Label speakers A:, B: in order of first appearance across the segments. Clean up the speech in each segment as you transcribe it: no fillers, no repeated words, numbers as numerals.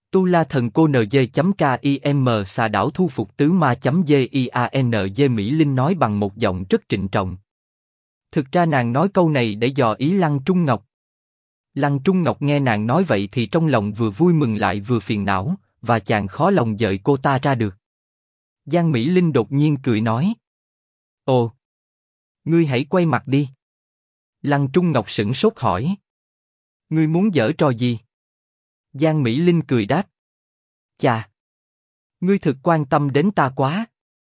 A: Tu La Thần Cô NG.KIM xà đảo thu phục tứ ma.GIANG Mỹ Linh nói bằng một giọng rất trịnh trọng. Thực ra nàng nói câu này để dò ý Lăng Trung Ngọc. Lăng Trung Ngọc nghe nàng nói vậy thì trong lòng vừa vui mừng lại vừa phiền não, và chàng khó lòng dời cô ta ra được. Giang Mỹ Linh đột nhiên cười nói. Ồ! Ngươi hãy quay mặt đi. Lăng Trung Ngọc sửng sốt hỏi. Ngươi muốn giở trò gì? Giang Mỹ Linh cười đáp. Chà! Ngươi thực quan tâm đến ta quá.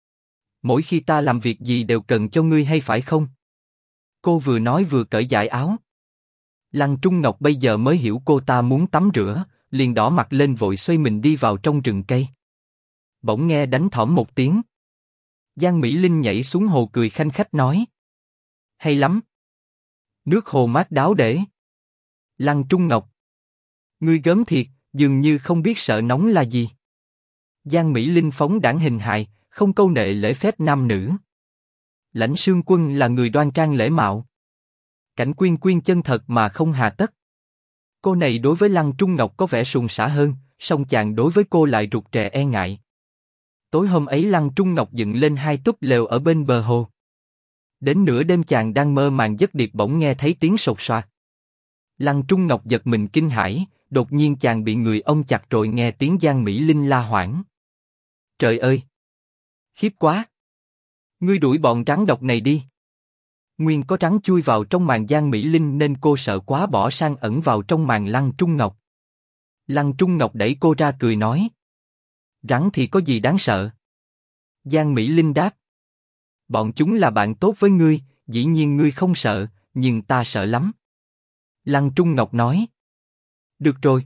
A: Mỗi khi ta làm việc gì đều cần cho ngươi hay phải không? Cô vừa nói vừa cởi dải áo. Lăng Trung Ngọc bây giờ mới hiểu cô ta muốn tắm rửa, liền đỏ mặt lên vội xoay mình đi vào trong rừng cây. Bỗng nghe đánh thỏm một tiếng. Giang Mỹ Linh nhảy xuống hồ cười khanh khách nói. Hay lắm. Nước hồ mát đáo để. Lăng Trung Ngọc. Ngươi gớm thiệt, dường như không biết sợ nóng là gì. Giang Mỹ Linh phóng đãng hình hài, không câu nệ lễ phép nam nữ. Lãnh Sương Quân là người đoan trang lễ mạo. Cảnh Quyên Quyên chân thật mà không hà tất. Cô này đối với Lăng Trung Ngọc có vẻ suồng sã hơn, song chàng đối với cô lại rụt rè e ngại. Tối hôm ấy Lăng Trung Ngọc dựng lên 2 túp lều ở bên bờ hồ. Đến nửa đêm chàng đang mơ màng giấc điệp bỗng nghe thấy tiếng sột soạt. Lăng Trung Ngọc giật mình kinh hãi, đột nhiên chàng bị người ôm chặt rồi nghe tiếng Giang Mỹ Linh la hoảng. Trời ơi! Khiếp quá! Ngươi đuổi bọn rắn độc này đi. Nguyên có rắn chui vào trong màn Giang Mỹ Linh nên cô sợ quá bỏ sang ẩn vào trong màn Lăng Trung Ngọc. Lăng Trung Ngọc đẩy cô ra cười nói. Rắn thì có gì đáng sợ? Giang Mỹ Linh đáp. Bọn chúng là bạn tốt với ngươi, dĩ nhiên ngươi không sợ, nhưng ta sợ lắm. Lăng Trung Ngọc nói. Được rồi.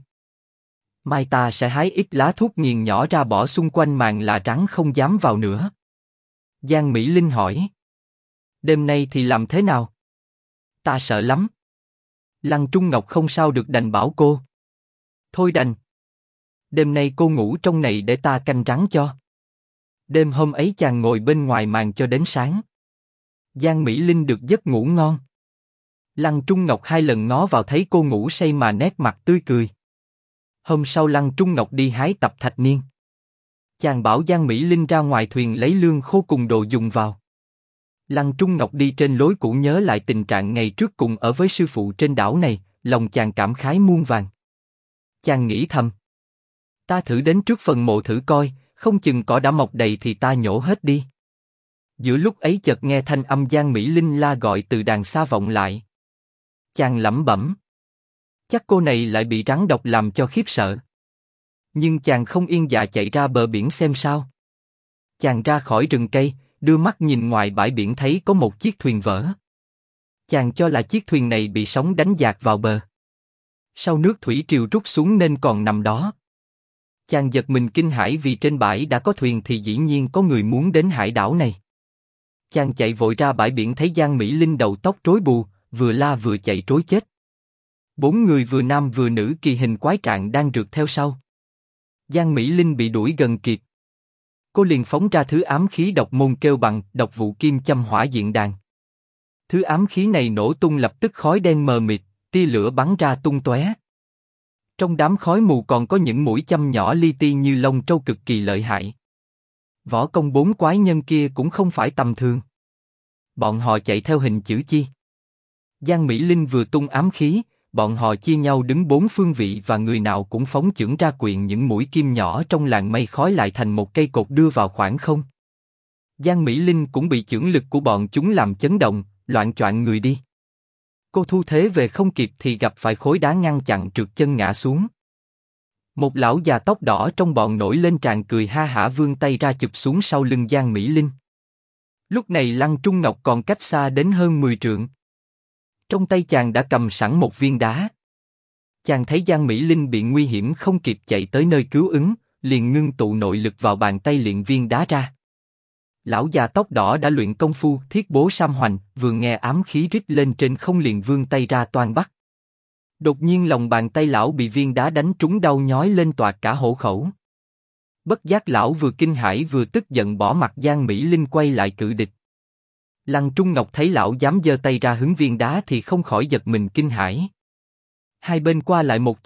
A: Mai ta sẽ hái ít lá thuốc nghiền nhỏ ra bỏ xung quanh màn là rắn không dám vào nữa. Giang Mỹ Linh hỏi. Đêm nay thì làm thế nào? Ta sợ lắm. Lăng Trung Ngọc không sao được đành bảo cô. Thôi đành. Đêm nay cô ngủ trong này để ta canh rắn cho. Đêm hôm ấy chàng ngồi bên ngoài màn cho đến sáng. Giang Mỹ Linh được giấc ngủ ngon. Lăng Trung Ngọc 2 lần ngó vào thấy cô ngủ say mà nét mặt tươi cười. Hôm sau Lăng Trung Ngọc đi hái tập thạch niên. Chàng bảo Giang Mỹ Linh ra ngoài thuyền lấy lương khô cùng đồ dùng vào. Lăng Trung Ngọc đi trên lối cũ nhớ lại tình trạng ngày trước cùng ở với sư phụ trên đảo này, lòng chàng cảm khái muôn vàn. Chàng nghĩ thầm. Ta thử đến trước phần mộ thử coi, không chừng cỏ đã mọc đầy thì ta nhổ hết đi. Giữa lúc ấy chợt nghe thanh âm Giang Mỹ Linh la gọi từ đàng xa vọng lại. Chàng lẩm bẩm. Chắc cô này lại bị rắn độc làm cho khiếp sợ. Nhưng chàng không yên dạ chạy ra bờ biển xem sao. Chàng ra khỏi rừng cây, đưa mắt nhìn ngoài bãi biển thấy có một chiếc thuyền vỡ. Chàng cho là chiếc thuyền này bị sóng đánh dạt vào bờ. Sau nước thủy triều rút xuống nên còn nằm đó. Chàng giật mình kinh hãi vì trên bãi đã có thuyền thì dĩ nhiên có người muốn đến hải đảo này. Chàng chạy vội ra bãi biển thấy Giang Mỹ Linh đầu tóc rối bù, vừa la vừa chạy trối chết. 4 người vừa nam vừa nữ kỳ hình quái trạng đang rượt theo sau. Giang Mỹ Linh bị đuổi gần kịp. Cô liền phóng ra thứ ám khí độc môn kêu bằng độc vụ kim châm hỏa diện đàn. Thứ ám khí này nổ tung lập tức khói đen mờ mịt, tia lửa bắn ra tung tóe. Trong đám khói mù còn có những mũi châm nhỏ li ti như lông trâu cực kỳ lợi hại. Võ công 4 quái nhân kia cũng không phải tầm thường. Bọn họ chạy theo hình chữ chi. Giang Mỹ Linh vừa tung ám khí, bọn họ chia nhau đứng 4 phương vị và người nào cũng phóng chưởng ra quyện những mũi kim nhỏ trong làn mây khói lại thành một cây cột đưa vào khoảng không. Giang Mỹ Linh cũng bị chưởng lực của bọn chúng làm chấn động, loạng choạng người đi. Cô thu thế về không kịp thì gặp phải khối đá ngăn chặn trượt chân ngã xuống. Một lão già tóc đỏ trong bọn nổi lên tràn cười ha hả vươn tay ra chụp xuống sau lưng Giang Mỹ Linh. Lúc này Lăng Trung Ngọc còn cách xa đến hơn 10 trượng. Trong tay chàng đã cầm sẵn một viên đá. Chàng thấy Giang Mỹ Linh bị nguy hiểm không kịp chạy tới nơi cứu ứng, liền ngưng tụ nội lực vào bàn tay luyện viên đá ra. Lão già tóc đỏ đã luyện công phu thiết bố sam hoành, vừa nghe ám khí rít lên trên không liền vươn tay ra toan bắt. Đột nhiên lòng bàn tay lão bị viên đá đánh trúng đau nhói lên toạc cả hổ khẩu. Bất giác lão vừa kinh hãi vừa tức giận bỏ mặt Giang Mỹ Linh quay lại cự địch. Lăng Trung Ngọc thấy lão dám giơ tay ra hứng viên đá thì không khỏi giật mình kinh hãi. Hai bên qua lại một chiêu,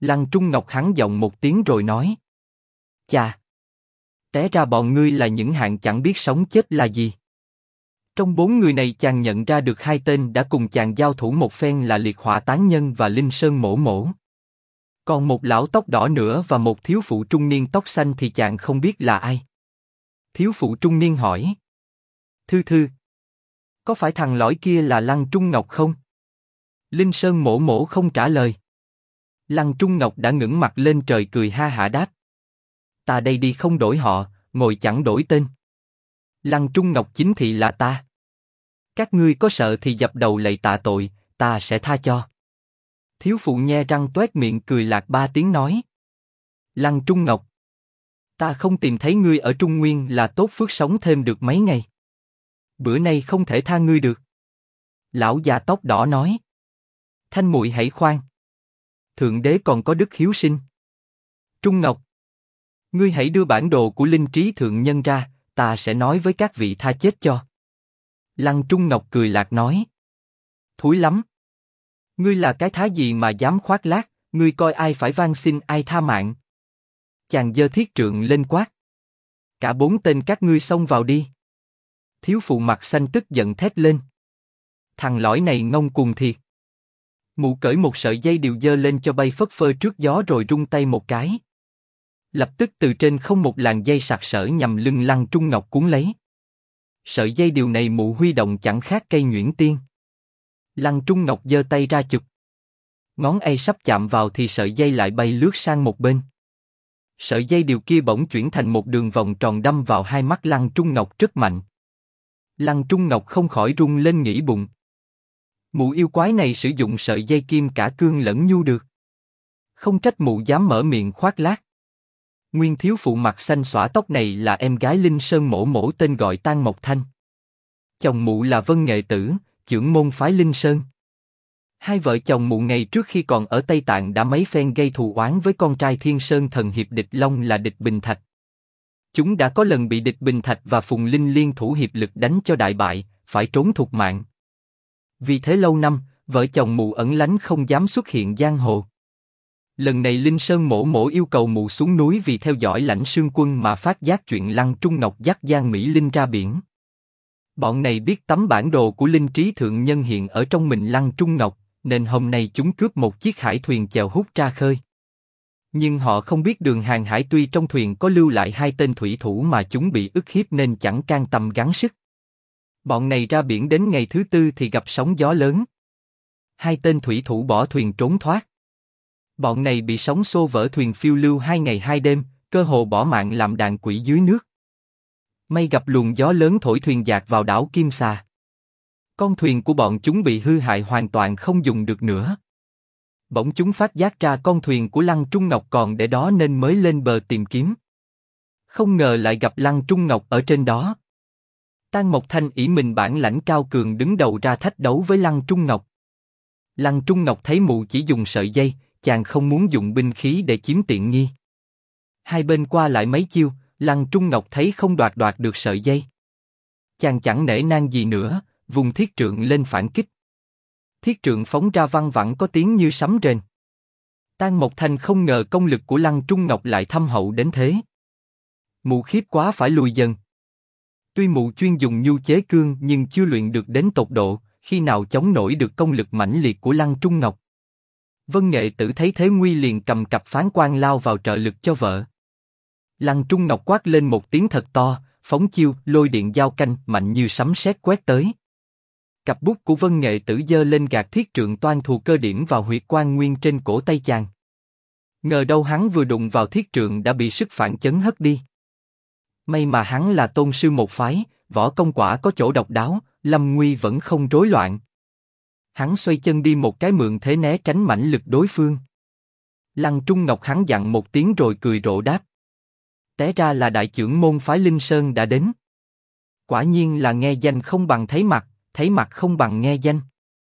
A: Lăng Trung Ngọc hắn giọng một tiếng rồi nói. Chà! Té ra bọn ngươi là những hạng chẳng biết sống chết là gì. Trong 4 người này chàng nhận ra được 2 tên đã cùng chàng giao thủ một phen là Liệt Hỏa Tán Nhân và Linh Sơn Mổ Mổ. Còn một lão tóc đỏ nữa và một thiếu phụ trung niên tóc xanh thì chàng không biết là ai. Thiếu phụ trung niên hỏi. Thư thư. Có phải thằng lõi kia là Lăng Trung Ngọc không? Linh Sơn Mổ Mổ không trả lời. Lăng Trung Ngọc đã ngẩng mặt lên trời cười ha hả đáp. Ta đây đi không đổi họ, ngồi chẳng đổi tên. Lăng Trung Ngọc chính thị là ta. Các ngươi có sợ thì dập đầu lạy tạ tội, ta sẽ tha cho. Thiếu phụ nhe răng toét miệng cười lạc 3 tiếng nói. Lăng Trung Ngọc. Ta không tìm thấy ngươi ở Trung Nguyên là tốt phước sống thêm được mấy ngày. Bữa nay không thể tha ngươi được. Lão già tóc đỏ nói. Thanh muội hãy khoan. Thượng đế còn có đức hiếu sinh. Trung Ngọc. Ngươi hãy đưa bản đồ của linh trí thượng nhân ra, ta sẽ nói với các vị tha chết cho. Lăng Trung Ngọc cười lạc nói. Thúi lắm. Ngươi là cái thá gì mà dám khoác lác, ngươi coi ai phải van xin ai tha mạng. Chàng giơ thiết trượng lên quát. Cả 4 tên các ngươi xông vào đi. Thiếu phụ mặt xanh tức giận thét lên. Thằng lõi này ngông cuồng thiệt. Mụ cởi một sợi dây điều dơ lên cho bay phất phơ trước gió rồi rung tay một cái. Lập tức từ trên không một làn dây sặc sỡ nhằm lưng Lăng Trung Ngọc cuốn lấy. Sợi dây điều này mụ huy động chẳng khác cây nhuyễn tiên. Lăng Trung Ngọc giơ tay ra chụp. Ngón ấy sắp chạm vào thì sợi dây lại bay lướt sang một bên. Sợi dây điều kia bỗng chuyển thành một đường vòng tròn đâm vào hai mắt Lăng Trung Ngọc rất mạnh. Lăng Trung Ngọc không khỏi rung lên nghĩ bụng. Mụ yêu quái này sử dụng sợi dây kim cả cương lẫn nhu được. Không trách mụ dám mở miệng khoác lác. Nguyên thiếu phụ mặt xanh xõa tóc này là em gái Linh Sơn Mổ Mổ tên gọi Tang Mộc Thanh. Chồng mụ là Vân Nghệ Tử, trưởng môn phái Linh Sơn. Hai vợ chồng mụ ngày trước khi còn ở Tây Tạng đã mấy phen gây thù oán với con trai Thiên Sơn thần hiệp Địch Long là Địch Bình Thạch. Chúng đã có lần bị Địch Bình Thạch và Phùng Linh liên thủ hiệp lực đánh cho đại bại, phải trốn thục mạng. Vì thế lâu năm, vợ chồng mụ ẩn lánh không dám xuất hiện giang hồ. Lần này Linh Sơn Mổ Mổ yêu cầu mụ xuống núi vì theo dõi Lãnh Sương Quân mà phát giác chuyện Lăng Trung Ngọc dắt Giang Mỹ Linh ra biển. Bọn này biết tấm bản đồ của linh trí thượng nhân hiện ở trong mình Lăng Trung Ngọc, nên hôm nay chúng cướp một chiếc hải thuyền chèo hút ra khơi. Nhưng họ không biết Đường Hàng Hải tuy trong thuyền có lưu lại 2 tên thủy thủ mà chúng bị ức hiếp nên chẳng can tâm gắng sức. Bọn này ra biển đến ngày thứ 4 thì gặp sóng gió lớn. 2 tên thủy thủ bỏ thuyền trốn thoát. Bọn này bị sóng xô vỡ thuyền phiêu lưu 2 ngày 2 đêm, cơ hồ bỏ mạng làm đàn quỷ dưới nước. May gặp luồng gió lớn thổi thuyền dạt vào đảo Kim Xà. Con thuyền của bọn chúng bị hư hại hoàn toàn không dùng được nữa. Bỗng chúng phát giác ra con thuyền của Lăng Trung Ngọc còn để đó nên mới lên bờ tìm kiếm. Không ngờ lại gặp Lăng Trung Ngọc ở trên đó. Tang Mộc Thanh ỷ mình bản lãnh cao cường đứng đầu ra thách đấu với Lăng Trung Ngọc. Lăng Trung Ngọc thấy mụ chỉ dùng sợi dây, chàng không muốn dùng binh khí để chiếm tiện nghi. Hai bên qua lại mấy chiêu, Lăng Trung Ngọc thấy không đoạt được sợi dây. Chàng chẳng nể nang gì nữa, vùng thiết trượng lên phản kích. Thiết trượng phóng ra văng vẳng có tiếng như sấm rền. Tang Mộc Thanh không ngờ công lực của Lăng Trung Ngọc lại thâm hậu đến thế. Mụ khiếp quá phải lùi dần. Tuy mụ chuyên dùng nhu chế cương nhưng chưa luyện được đến tột độ, khi nào chống nổi được công lực mãnh liệt của Lăng Trung Ngọc. Vân Nghệ Tử thấy thế nguy liền cầm cặp phán quan lao vào trợ lực cho vợ. Lăng Trung Ngọc quát lên một tiếng thật to, phóng chiêu lôi điện giao canh mạnh như sấm sét quét tới. Cặp bút của Vân Nghệ Tử giơ lên gạt thiết trượng toan thù cơ điểm vào huyệt quan nguyên trên cổ tay chàng. Ngờ đâu hắn vừa đụng vào thiết trượng đã bị sức phản chấn hất đi. May mà hắn là tôn sư một phái, võ công quả có chỗ độc đáo, lâm nguy vẫn không rối loạn. Hắn xoay chân đi một cái mượn thế né tránh mãnh lực đối phương. Lăng Trung Ngọc hắn dặn một tiếng rồi cười rộ đáp. Té ra là đại trưởng môn phái Linh Sơn đã đến. Quả nhiên là nghe danh không bằng thấy mặt không bằng nghe danh.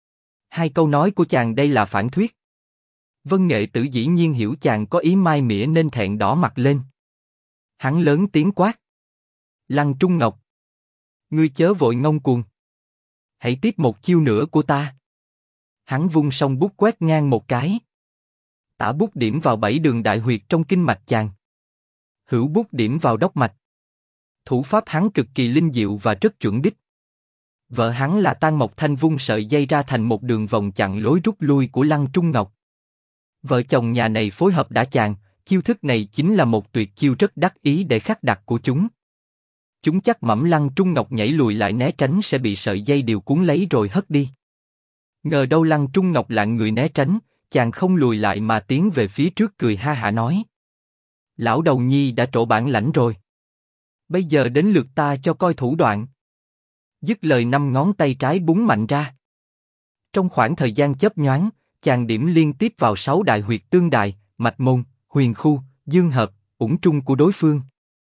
A: 2 câu nói của chàng đây là phản thuyết. Vân Nghệ Tử dĩ nhiên hiểu chàng có ý mai mỉa nên thẹn đỏ mặt lên. Hắn lớn tiếng quát. Lăng Trung Ngọc, ngươi chớ vội ngông cuồng. Hãy tiếp một chiêu nữa của ta. Hắn vung song bút quét ngang một cái. Tả bút điểm vào 7 đường đại huyệt trong kinh mạch chàng. Hữu bút điểm vào đốc mạch. Thủ pháp hắn cực kỳ linh diệu và rất chuẩn đích. Vợ hắn là Tang Mộc Thanh vung sợi dây ra thành một đường vòng chặn lối rút lui của Lăng Trung Ngọc. Vợ chồng nhà này phối hợp đã chàng, chiêu thức này chính là một tuyệt chiêu rất đắc ý để khắc đặt của chúng. Chúng chắc mẩm Lăng Trung Ngọc nhảy lùi lại né tránh sẽ bị sợi dây điều cuốn lấy rồi hất đi. Ngờ đâu Lăng Trung Ngọc lạng người né tránh, chàng không lùi lại mà tiến về phía trước cười ha hả nói: Lão đầu nhi đã trổ bản lãnh rồi. Bây giờ đến lượt ta cho coi thủ đoạn. Dứt lời 5 ngón tay trái búng mạnh ra. Trong khoảng thời gian chớp nhoáng, chàng điểm liên tiếp vào 6 đại huyệt tương đài, mạch môn, huyền khu, dương hợp, ủng trung của đối phương.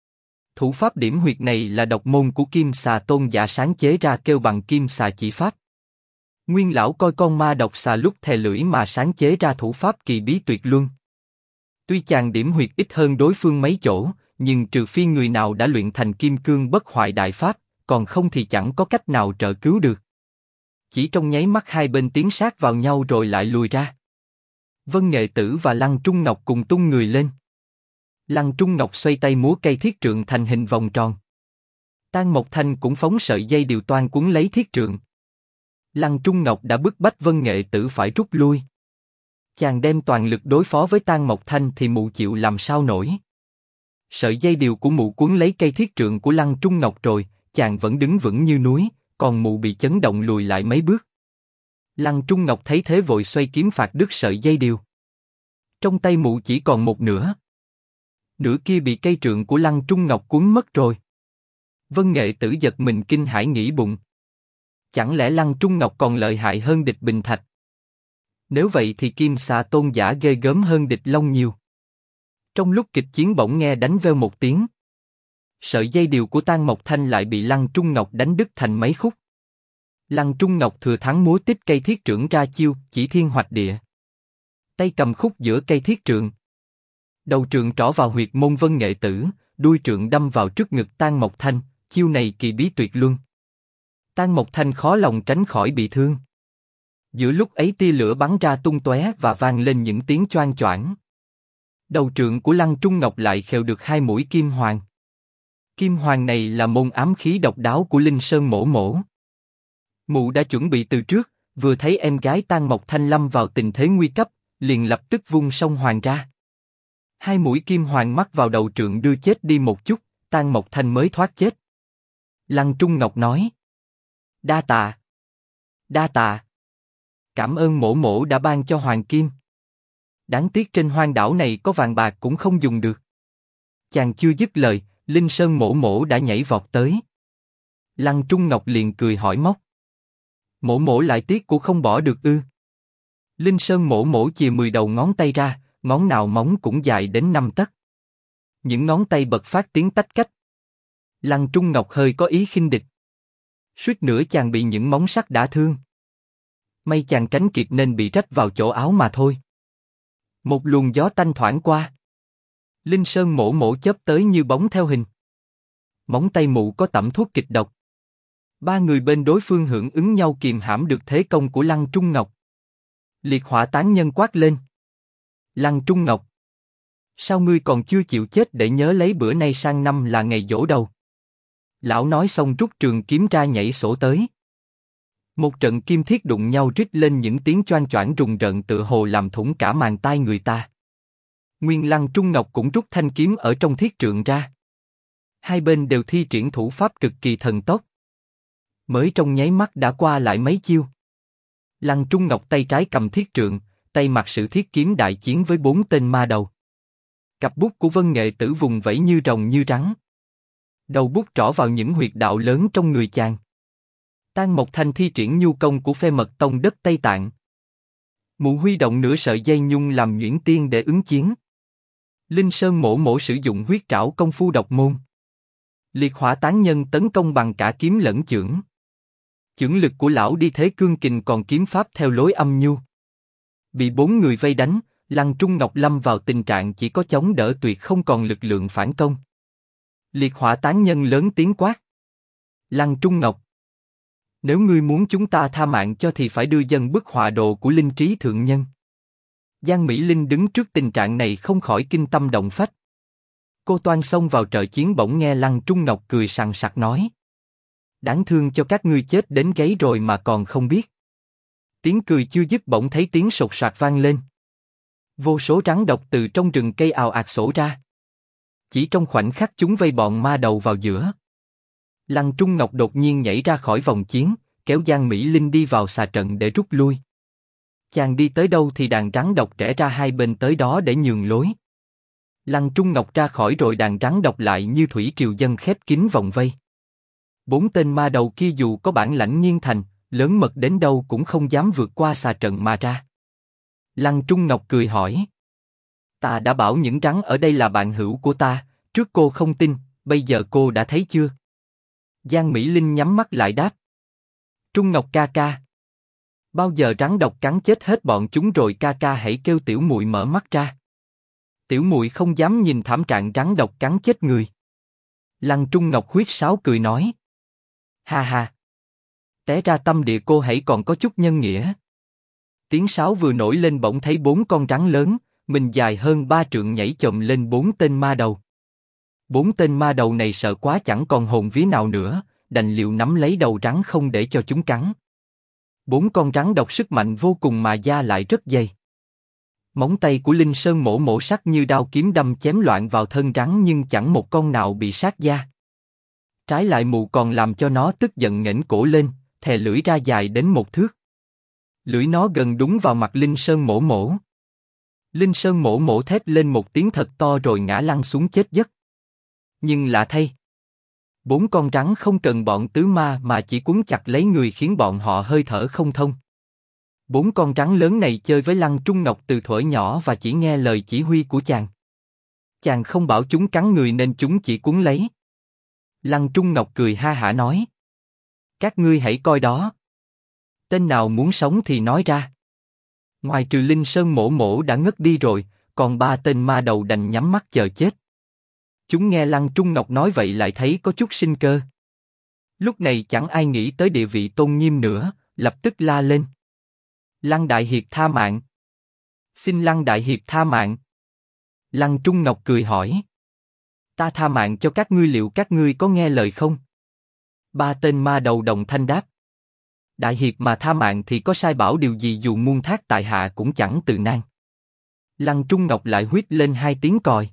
A: Thủ pháp điểm huyệt này là độc môn của Kim Xà Tôn Giả sáng chế ra kêu bằng Kim Xà chỉ pháp. Nguyên lão coi con ma độc xà lúc thè lưỡi mà sáng chế ra thủ pháp kỳ bí tuyệt luân. Tuy chàng điểm huyệt ít hơn đối phương mấy chỗ, nhưng trừ phi người nào đã luyện thành kim cương bất hoại đại pháp, còn không thì chẳng có cách nào trợ cứu được. Chỉ trong nháy mắt hai bên tiến sát vào nhau rồi lại lùi ra. Vân Nghệ Tử và Lăng Trung Ngọc cùng tung người lên. Lăng Trung Ngọc xoay tay múa cây thiết trượng thành hình vòng tròn. Tang Mộc Thanh cũng phóng sợi dây điều toan cuốn lấy thiết trượng. Lăng Trung Ngọc đã bức bách Vân Nghệ Tử phải rút lui. Chàng đem toàn lực đối phó với Tang Mộc Thanh thì mụ chịu làm sao nổi. Sợi dây điều của mụ cuốn lấy cây thiết trượng của Lăng Trung Ngọc rồi, chàng vẫn đứng vững như núi, còn mụ bị chấn động lùi lại mấy bước. Lăng Trung Ngọc thấy thế vội xoay kiếm phạt đứt sợi dây điều. Trong tay mụ chỉ còn một nửa. Nửa kia bị cây trượng của Lăng Trung Ngọc cuốn mất rồi. Vân Nghệ Tử giật mình kinh hãi nghĩ bụng. Chẳng lẽ Lăng Trung Ngọc còn lợi hại hơn địch Bình Thạch? Nếu vậy thì Kim Xà Tôn Giả ghê gớm hơn địch Long nhiều. Trong lúc kịch chiến bỗng nghe đánh veo một tiếng. Sợi dây điều của Tang Mộc Thanh lại bị Lăng Trung Ngọc đánh đứt thành mấy khúc. Lăng Trung Ngọc thừa thắng múa tích cây thiết trượng ra chiêu chỉ thiên hoạch địa. Tay cầm khúc giữa cây thiết trượng. Đầu trượng trỏ vào huyệt môn Vân Nghệ Tử, đuôi trượng đâm vào trước ngực Tang Mộc Thanh, chiêu này kỳ bí tuyệt luân. Tang Mộc Thanh khó lòng tránh khỏi bị thương. Giữa lúc ấy tia lửa bắn ra tung tóe và vang lên những tiếng choang choảng. Đầu trượng của Lăng Trung Ngọc lại khều được 2 mũi kim hoàng. Kim hoàng này là môn ám khí độc đáo của Linh Sơn Mỗ Mỗ. Mụ đã chuẩn bị từ trước, vừa thấy em gái Tang Mộc Thanh lâm vào tình thế nguy cấp, liền lập tức vung song hoàng ra. 2 mũi kim hoàng mắc vào đầu trượng đưa chết đi một chút, Tang Mộc Thanh mới thoát chết. Lăng Trung Ngọc nói: Đa tạ, đa tạ. Cảm ơn Mỗ Mỗ đã ban cho hoàng kim. Đáng tiếc trên hoang đảo này có vàng bạc cũng không dùng được. Chàng chưa dứt lời, Linh Sơn Mỗ Mỗ đã nhảy vọt tới. Lăng Trung Ngọc liền cười hỏi móc: Mỗ Mỗ lại tiếc của không bỏ được ư? Linh Sơn Mỗ Mỗ chìa 10 đầu ngón tay ra, ngón nào móng cũng dài đến 5 tấc. Những ngón tay bật phát tiếng tách cách. Lăng Trung Ngọc hơi có ý khinh địch. Suýt nữa chàng bị những móng sắc đả thương. May chàng tránh kịp nên bị rách vào chỗ áo mà thôi. Một luồng gió tanh thoảng qua. Linh Sơn Mỗ Mỗ chớp tới như bóng theo hình. Móng tay mụ có tẩm thuốc kịch độc. 3 người bên đối phương hưởng ứng nhau kìm hãm được thế công của Lăng Trung Ngọc. Liệt hỏa tán nhân quát lên: Lăng Trung Ngọc, sao ngươi còn chưa chịu chết để nhớ lấy bữa nay sang năm là ngày giỗ đầu? Lão nói xong rút trường kiếm ra nhảy sổ tới. Một trận kim thiết đụng nhau rít lên những tiếng choang choảng rùng rợn tựa hồ làm thủng cả màng tai người ta. Nguyên Lăng Trung Ngọc cũng rút thanh kiếm ở trong thiết trượng ra. Hai bên đều thi triển thủ pháp cực kỳ thần tốc. Mới trong nháy mắt đã qua lại mấy chiêu. Lăng Trung Ngọc tay trái cầm thiết trượng, tay mặc sử thiết kiếm đại chiến với 4 tên ma đầu. Cặp bút của Vân Nghệ Tử vùng vẫy như rồng như rắn. Đầu bút trỏ vào những huyệt đạo lớn trong người chàng. Tang Mộc Thanh thi triển nhu công của Phê Mật Tông đất Tây Tạng. Mụ huy động nửa sợi dây nhung làm nhuyễn tiên để ứng chiến. Linh Sơn Mỗ Mỗ sử dụng huyết trảo công phu độc môn. Liệt hỏa tán nhân tấn công bằng cả kiếm lẫn chưởng. Chưởng lực của lão đi thế cương kình còn kiếm pháp theo lối âm nhu. Bị 4 người vây đánh, Lăng Trung Ngọc lâm vào tình trạng chỉ có chống đỡ tuyệt không còn lực lượng phản công. Liệt hỏa tán nhân lớn tiếng quát: Lăng Trung Ngọc, nếu ngươi muốn chúng ta tha mạng cho thì phải đưa dân bức họa đồ của linh trí thượng nhân. Giang Mỹ Linh đứng trước tình trạng này không khỏi kinh tâm động phách. Cô toan xông vào trợ chiến bỗng nghe Lăng Trung Ngọc cười sằng sặc nói. Đáng thương cho các ngươi chết đến gáy rồi mà còn không biết. Tiếng cười chưa dứt bỗng thấy tiếng sột soạt vang lên. Vô số rắn độc từ trong rừng cây ào ạt xổ ra. Chỉ trong khoảnh khắc chúng vây bọn ma đầu vào giữa. Lăng Trung Ngọc đột nhiên nhảy ra khỏi vòng chiến, kéo Giang Mỹ Linh đi vào xà trận để rút lui. Chàng đi tới đâu thì đàn rắn độc rẽ ra hai bên tới đó để nhường lối. Lăng Trung Ngọc ra khỏi rồi đàn rắn độc lại như thủy triều dân khép kín vòng vây. 4 tên ma đầu kia dù có bản lãnh nghiêng thành, lớn mật đến đâu cũng không dám vượt qua xà trận mà ra. Lăng Trung Ngọc cười hỏi. Ta đã bảo những rắn ở đây là bạn hữu của ta, trước cô không tin, bây giờ cô đã thấy chưa? Giang Mỹ Linh nhắm mắt lại đáp. Trung Ngọc ca ca. Bao giờ rắn độc cắn chết hết bọn chúng rồi ca ca hãy kêu tiểu muội mở mắt ra. Tiểu muội không dám nhìn thảm trạng rắn độc cắn chết người. Lăng Trung Ngọc huýt sáo cười nói. Ha ha. Té ra tâm địa cô hãy còn có chút nhân nghĩa. Tiếng sáo vừa nổi lên bỗng thấy 4 con rắn lớn, mình dài hơn 3 trượng nhảy chồm lên 4 tên ma đầu. 4 tên ma đầu này sợ quá chẳng còn hồn vía nào nữa, đành liều nắm lấy đầu rắn không để cho chúng cắn. 4 con rắn độc sức mạnh vô cùng mà da lại rất dày. Móng tay của Linh Sơn mổ mổ sắc như đao kiếm đâm chém loạn vào thân rắn nhưng chẳng một con nào bị sát da. Trái lại mù còn làm cho nó tức giận nghển cổ lên, thè lưỡi ra dài đến 1 thước. Lưỡi nó gần đúng vào mặt Linh Sơn mổ mổ. Linh Sơn mổ mổ thét lên một tiếng thật to rồi ngã lăn xuống chết giấc. Nhưng lạ thay, 4 con rắn không cần bọn tứ ma mà chỉ quấn chặt lấy người khiến bọn họ hơi thở không thông. 4 con rắn lớn này chơi với Lăng Trung Ngọc từ thuở nhỏ và chỉ nghe lời chỉ huy của chàng. Chàng không bảo chúng cắn người nên chúng chỉ quấn lấy. Lăng Trung Ngọc cười ha hả nói. Các ngươi hãy coi đó. Tên nào muốn sống thì nói ra. Ngoài trừ Linh Sơn mổ mổ đã ngất đi rồi, còn 3 tên ma đầu đành nhắm mắt chờ chết. Chúng nghe Lăng Trung Ngọc nói vậy lại thấy có chút sinh cơ. Lúc này chẳng ai nghĩ tới địa vị tôn nghiêm nữa, lập tức la lên. Lăng Đại Hiệp tha mạng. Xin Lăng Đại Hiệp tha mạng. Lăng Trung Ngọc cười hỏi. Ta tha mạng cho các ngươi liệu các ngươi có nghe lời không? 3 tên ma đầu đồng thanh đáp. Đại Hiệp mà tha mạng thì có sai bảo điều gì dù muôn thác tại hạ cũng chẳng từ nan. Lăng Trung Ngọc lại huýt lên 2 tiếng còi.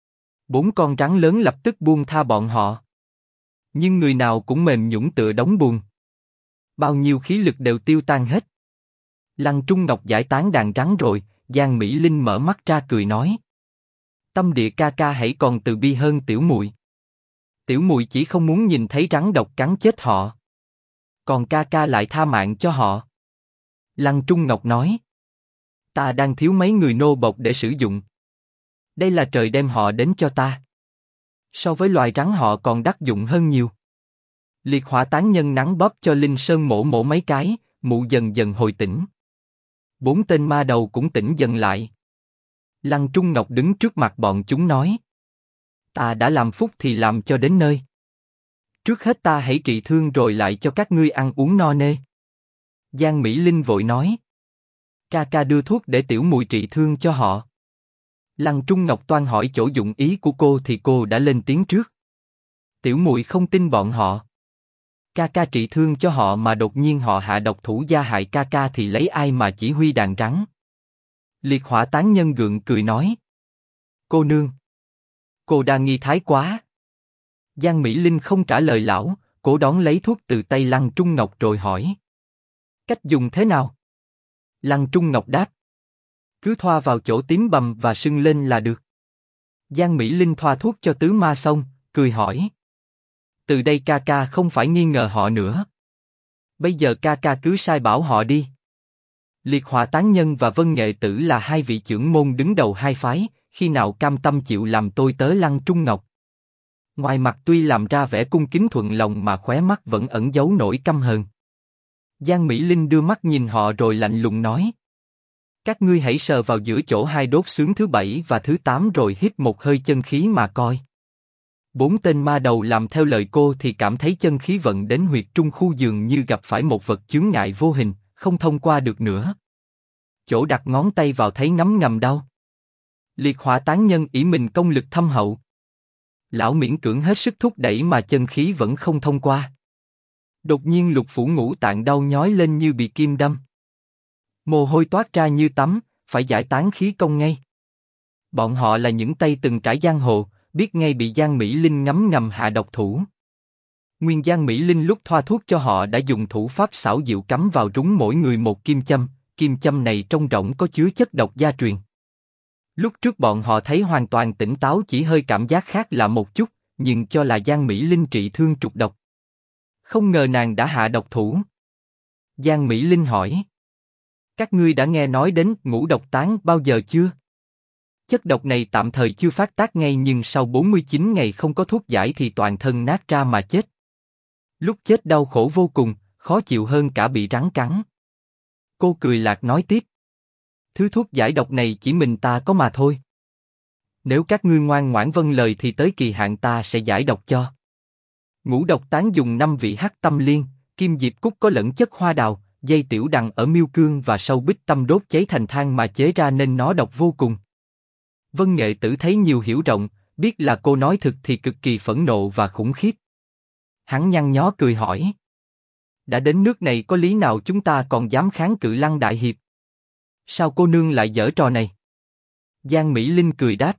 A: 4 con rắn lớn lập tức buông tha bọn họ. Nhưng người nào cũng mềm nhũn tựa đống bùn. Bao nhiêu khí lực đều tiêu tan hết. Lăng Trung Ngọc giải tán đàn rắn rồi, Giang Mỹ Linh mở mắt ra cười nói. Tâm địa ca ca hãy còn từ bi hơn tiểu muội. Tiểu muội chỉ không muốn nhìn thấy rắn độc cắn chết họ. Còn ca ca lại tha mạng cho họ. Lăng Trung Ngọc nói. Ta đang thiếu mấy người nô bộc để sử dụng. Đây là trời đem họ đến cho ta. So với loài rắn họ còn đắc dụng hơn nhiều. Liệt hỏa tán nhân nắng bóp cho Linh Sơn mổ mổ mấy cái, mụ dần dần hồi tỉnh. 4 tên ma đầu cũng tỉnh dần lại. Lăng Trung Ngọc đứng trước mặt bọn chúng nói. Ta đã làm phúc thì làm cho đến nơi. Trước hết ta hãy trị thương rồi lại cho các ngươi ăn uống no nê. Giang Mỹ Linh vội nói. Ca ca đưa thuốc để tiểu muội trị thương cho họ. Lăng Trung Ngọc toan hỏi chỗ dụng ý của cô thì cô đã lên tiếng trước. Tiểu muội không tin bọn họ. Ca ca trị thương cho họ mà đột nhiên họ hạ độc thủ gia hại ca ca thì lấy ai mà chỉ huy đàn rắn. Liệt hỏa tán nhân gượng cười nói. Cô nương. Cô đa nghi thái quá. Giang Mỹ Linh không trả lời lão, cố đón lấy thuốc từ tay Lăng Trung Ngọc rồi hỏi. Cách dùng thế nào? Lăng Trung Ngọc đáp. Cứ thoa vào chỗ tím bầm và sưng lên là được. Giang Mỹ Linh thoa thuốc cho tứ ma xong, cười hỏi. Từ đây ca ca không phải nghi ngờ họ nữa. Bây giờ ca ca cứ sai bảo họ đi. Liệt hỏa tán nhân và Vân Nghệ Tử là 2 vị trưởng môn đứng đầu 2 phái, khi nào cam tâm chịu làm tôi tớ Lăng Trung Ngọc. Ngoài mặt tuy làm ra vẻ cung kính thuận lòng mà khóe mắt vẫn ẩn giấu nỗi căm hờn. Giang Mỹ Linh đưa mắt nhìn họ rồi lạnh lùng nói. Các ngươi hãy sờ vào giữa chỗ 2 đốt xướng thứ 7 và thứ 8 rồi hít một hơi chân khí mà coi. 4 tên ma đầu làm theo lời cô thì cảm thấy chân khí vận đến huyệt trung khu dường như gặp phải một vật chướng ngại vô hình, không thông qua được nữa. Chỗ đặt ngón tay vào thấy ngấm ngầm đau. Liệt hỏa tán nhân ỷ mình công lực thâm hậu. Lão miễn cưỡng hết sức thúc đẩy mà chân khí vẫn không thông qua. Đột nhiên lục phủ ngũ tạng đau nhói lên như bị kim đâm. Mồ hôi toát ra như tắm, phải giải tán khí công ngay. Bọn họ là những tay từng trải giang hồ, biết ngay bị Giang Mỹ Linh ngấm ngầm hạ độc thủ. Nguyên Giang Mỹ Linh lúc thoa thuốc cho họ đã dùng thủ pháp xảo diệu cắm vào rúng mỗi người một kim châm này trong rỗng có chứa chất độc gia truyền. Lúc trước bọn họ thấy hoàn toàn tỉnh táo, chỉ hơi cảm giác khác lạ một chút, nhưng cho là Giang Mỹ Linh trị thương trục độc. Không ngờ nàng đã hạ độc thủ. Giang Mỹ Linh hỏi: các ngươi đã nghe nói đến ngũ độc tán bao giờ chưa? Chất độc này tạm thời chưa phát tác ngay, nhưng sau 49 ngày không có thuốc giải thì toàn thân nát ra mà chết. Lúc chết đau khổ vô cùng, khó chịu hơn cả bị rắn cắn. Cô cười lạc nói tiếp: thứ thuốc giải độc này chỉ mình ta có mà thôi. Nếu các ngươi ngoan ngoãn vâng lời thì tới kỳ hạn ta sẽ giải độc cho. Ngũ độc tán dùng 5 vị hắc tâm liên, kim diệp cúc có lẫn chất hoa đào, dây tiểu đằng ở miêu cương và sâu bích tâm đốt cháy thành than mà chế ra nên nó độc vô cùng. Vân Nghệ Tử thấy nhiều hiểu rộng, biết là cô nói thực thì cực kỳ phẫn nộ và khủng khiếp. Hắn nhăn nhó cười hỏi: đã đến nước này có lý nào chúng ta còn dám kháng cự Lăng đại hiệp? Sao cô nương lại giở trò này? Giang Mỹ Linh cười đáp: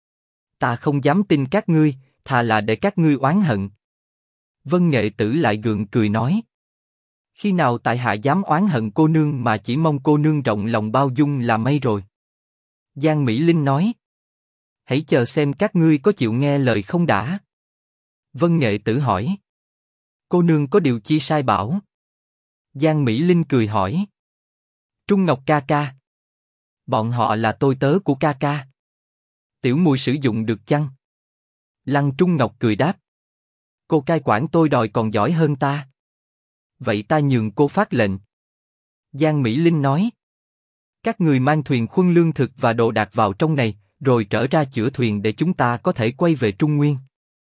A: ta không dám tin các ngươi, thà là để các ngươi oán hận. Vân Nghệ Tử lại gượng cười nói: khi nào tại hạ dám oán hận cô nương, mà chỉ mong cô nương rộng lòng bao dung là may rồi. Giang Mỹ Linh nói: hãy chờ xem các ngươi có chịu nghe lời không đã. Vân Nghệ Tử hỏi: cô nương có điều chi sai bảo? Giang Mỹ Linh cười hỏi: Trung Ngọc ca ca. Bọn họ là tôi tớ của ca ca. Tiểu muội sử dụng được chăng? Lăng Trung Ngọc cười đáp: cô cai quản tôi đòi còn giỏi hơn ta. Vậy ta nhường cô phát lệnh. Giang Mỹ Linh nói: các người mang thuyền khuân lương thực và đồ đạc vào trong này, rồi trở ra chữa thuyền để chúng ta có thể quay về Trung Nguyên.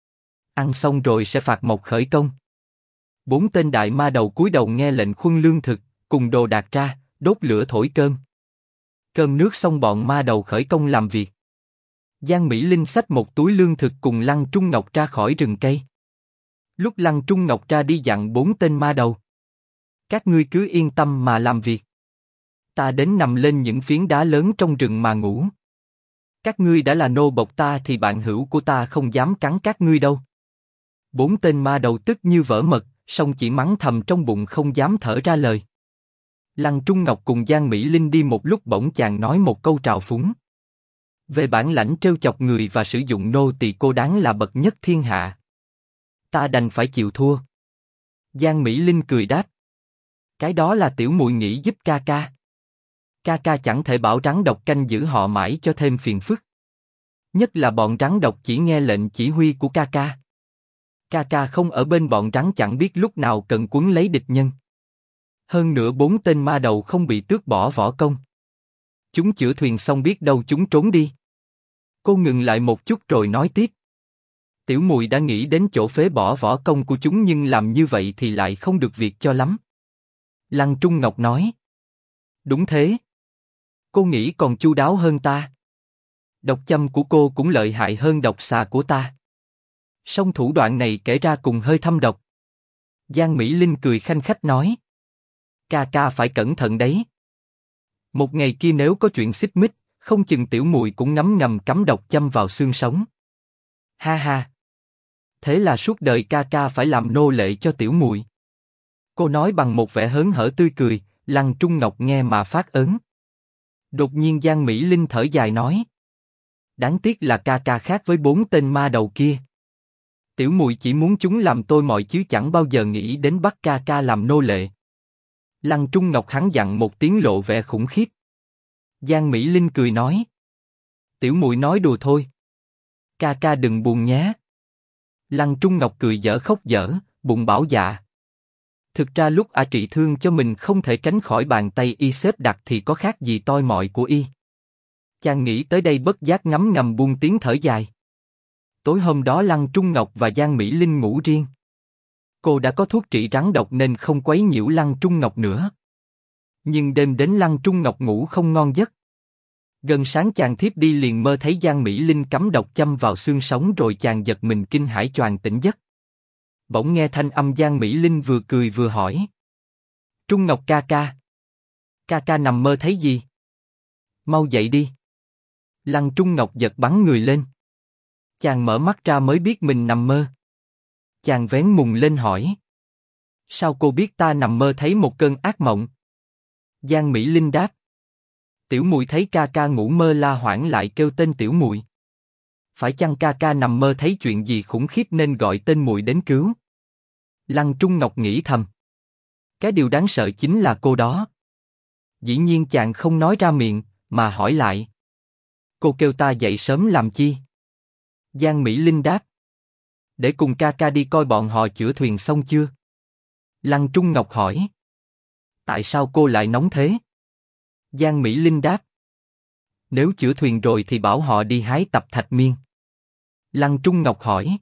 A: Ăn xong rồi sẽ phạt mộc khởi công. 4 tên đại ma đầu cúi đầu nghe lệnh khuân lương thực, cùng đồ đạc ra, đốt lửa thổi cơm. Cơm nước xong bọn ma đầu khởi công làm việc. Giang Mỹ Linh xách một túi lương thực cùng Lăng Trung Ngọc ra khỏi rừng cây. Lúc Lăng Trung Ngọc ra đi dặn 4 tên ma đầu: các ngươi cứ yên tâm mà làm việc. Ta đến nằm lên những phiến đá lớn trong rừng mà ngủ. Các ngươi đã là nô bộc ta thì bạn hữu của ta không dám cắn các ngươi đâu. 4 tên ma đầu tức như vỡ mật, song chỉ mắng thầm trong bụng không dám thở ra lời. Lăng Trung Ngọc cùng Giang Mỹ Linh đi một lúc bỗng chàng nói một câu trào phúng. Về bản lãnh trêu chọc người và sử dụng nô tỳ cô đáng là bậc nhất thiên hạ. Ta đành phải chịu thua. Giang Mỹ Linh cười đáp: cái đó là tiểu muội nghĩ giúp ca ca. Ca ca chẳng thể bảo rắn độc canh giữ họ mãi cho thêm phiền phức. Nhất là bọn rắn độc chỉ nghe lệnh chỉ huy của ca ca. Ca ca không ở bên bọn rắn chẳng biết lúc nào cần quấn lấy địch nhân. Hơn nữa 4 tên ma đầu không bị tước bỏ võ công. Chúng chữa thuyền xong biết đâu chúng trốn đi. Cô ngừng lại một chút rồi nói tiếp: tiểu muội đã nghĩ đến chỗ phế bỏ võ công của chúng, nhưng làm như vậy thì lại không được việc cho lắm. Lăng Trung Ngọc nói: đúng thế. Cô nghĩ còn chu đáo hơn ta. Độc châm của cô cũng lợi hại hơn độc xà của ta. Song thủ đoạn này kể ra cùng hơi thâm độc. Giang Mỹ Linh cười khanh khách nói: ca ca phải cẩn thận đấy. Một ngày kia nếu có chuyện xích mích, không chừng tiểu muội cũng ngấm ngầm cắm độc châm vào xương sống. Ha ha. Thế là suốt đời ca ca phải làm nô lệ cho tiểu muội. Cô nói bằng một vẻ hớn hở tươi cười. Lăng Trung Ngọc nghe mà phát ớn. Đột nhiên Giang Mỹ Linh thở dài nói: đáng tiếc là ca ca khác với 4 tên ma đầu kia. Tiểu muội chỉ muốn chúng làm tôi mọi chứ chẳng bao giờ nghĩ đến bắt ca ca làm nô lệ. Lăng Trung Ngọc hắn giọng một tiếng lộ vẻ khủng khiếp. Giang Mỹ Linh cười nói: tiểu muội nói đùa thôi. Ca ca đừng buồn nhé. Lăng Trung Ngọc cười dở khóc dở, bụng bảo dạ. Thực ra lúc ả trị thương cho mình không thể tránh khỏi bàn tay y xếp đặt thì có khác gì toi mọi của y. Chàng nghĩ tới đây bất giác ngấm ngầm buông tiếng thở dài. Tối hôm đó Lăng Trung Ngọc và Giang Mỹ Linh ngủ riêng. Cô đã có thuốc trị rắn độc nên không quấy nhiễu Lăng Trung Ngọc nữa. Nhưng đêm đến Lăng Trung Ngọc ngủ không ngon giấc. Gần sáng chàng thiếp đi liền mơ thấy Giang Mỹ Linh cắm độc châm vào xương sống rồi chàng giật mình kinh hãi choàng tỉnh giấc. Bỗng nghe thanh âm Giang Mỹ Linh vừa cười vừa hỏi. Trung Ngọc ca ca. Ca ca nằm mơ thấy gì? Mau dậy đi. Lăng Trung Ngọc giật bắn người lên. Chàng mở mắt ra mới biết mình nằm mơ. Chàng vén mùng lên hỏi. Sao cô biết ta nằm mơ thấy một cơn ác mộng? Giang Mỹ Linh đáp. Tiểu muội thấy ca ca ngủ mơ la hoảng lại kêu tên tiểu muội. Phải chăng ca ca nằm mơ thấy chuyện gì khủng khiếp nên gọi tên muội đến cứu? Lăng Trung Ngọc nghĩ thầm. Cái điều đáng sợ chính là cô đó. Dĩ nhiên chàng không nói ra miệng, mà hỏi lại. Cô kêu ta dậy sớm làm chi? Giang Mỹ Linh đáp. Để cùng ca ca đi coi bọn họ chữa thuyền xong chưa? Lăng Trung Ngọc hỏi. Tại sao cô lại nóng thế? Giang Mỹ Linh đáp. Nếu chữa thuyền rồi thì bảo họ đi hái tập thạch miên. Lăng Trung Ngọc hỏi.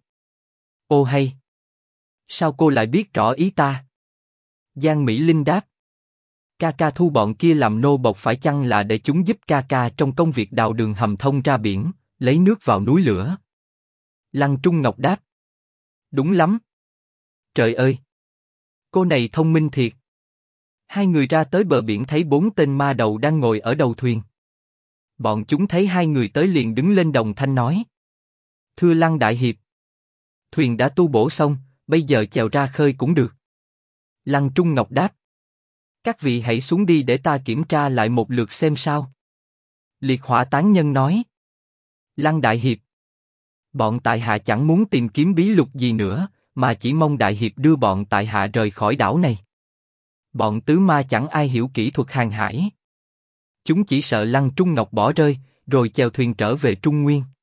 A: Ô hay! Sao cô lại biết rõ ý ta? Giang Mỹ Linh đáp. Ca ca thu bọn kia làm nô bộc phải chăng là để chúng giúp ca ca trong công việc đào đường hầm thông ra biển, lấy nước vào núi lửa? Lăng Trung Ngọc đáp. Đúng lắm. Trời ơi! Cô này thông minh thiệt. Hai người ra tới bờ biển thấy 4 tên ma đầu đang ngồi ở đầu thuyền. Bọn chúng thấy hai người tới liền đứng lên đồng thanh nói. Thưa Lăng Đại Hiệp. Thuyền đã tu bổ xong, bây giờ chèo ra khơi cũng được. Lăng Trung Ngọc đáp. Các vị hãy xuống đi để ta kiểm tra lại một lượt xem sao. Liệt Hỏa Tán Nhân nói. Lăng Đại Hiệp. Bọn tại hạ chẳng muốn tìm kiếm bí lục gì nữa, mà chỉ mong Đại Hiệp đưa bọn tại hạ rời khỏi đảo này. Bọn tứ ma chẳng ai hiểu kỹ thuật hàng hải. Chúng chỉ sợ Lăng Trung Ngọc bỏ rơi, rồi chèo thuyền trở về Trung Nguyên.